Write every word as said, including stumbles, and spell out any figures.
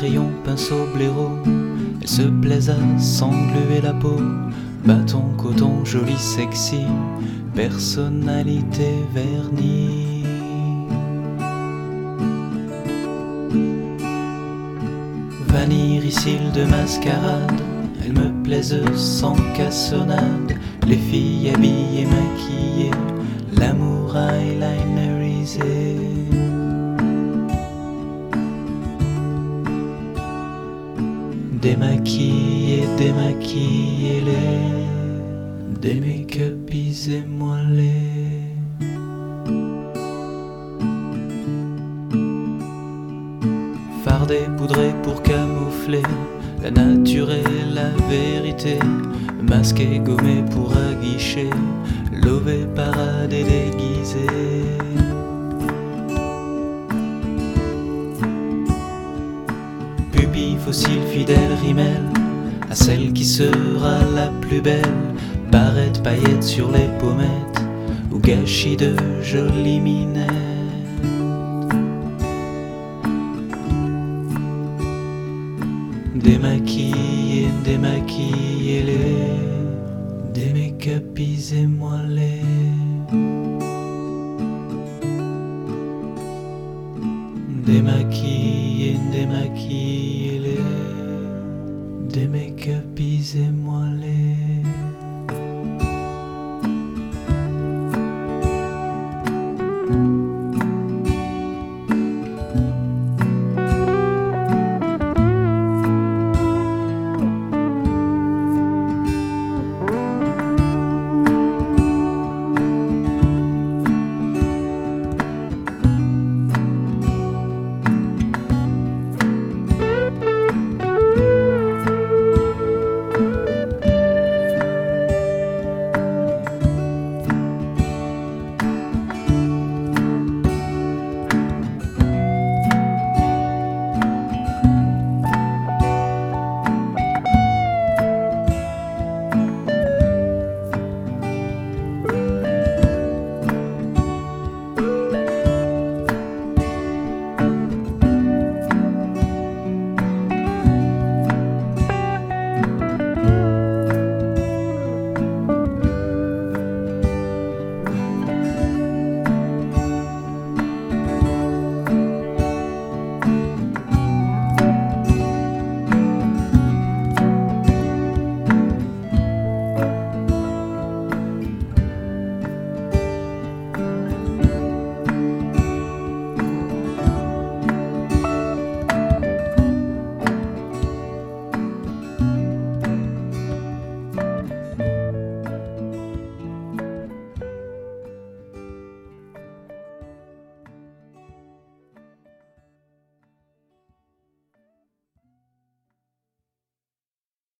crayon, pinceau, blaireau, elles se plaisent à s'engluer la peau. Bâton, coton, joli, sexy, personnalité vernie. Vanille, ricile de mascarade, elles me plaisent sans cassonade. Les filles habillées, maquillées, l'amour eyelinerisé. Démaquillez, démaquillez-les, démake-upisez-moi-les. Fardé, poudré pour camoufler la nature et la vérité, masqué, gommé pour aguicher, lové, paradé, déguisé. Pupille, fossile, fidèle, rimel à celle qui sera la plus belle. Barrette, paillettes sur les pommettes ou gâchis de jolies minettes. Démaquillez, démaquillez-les, démake-upisez-moi-les. Démaquillez.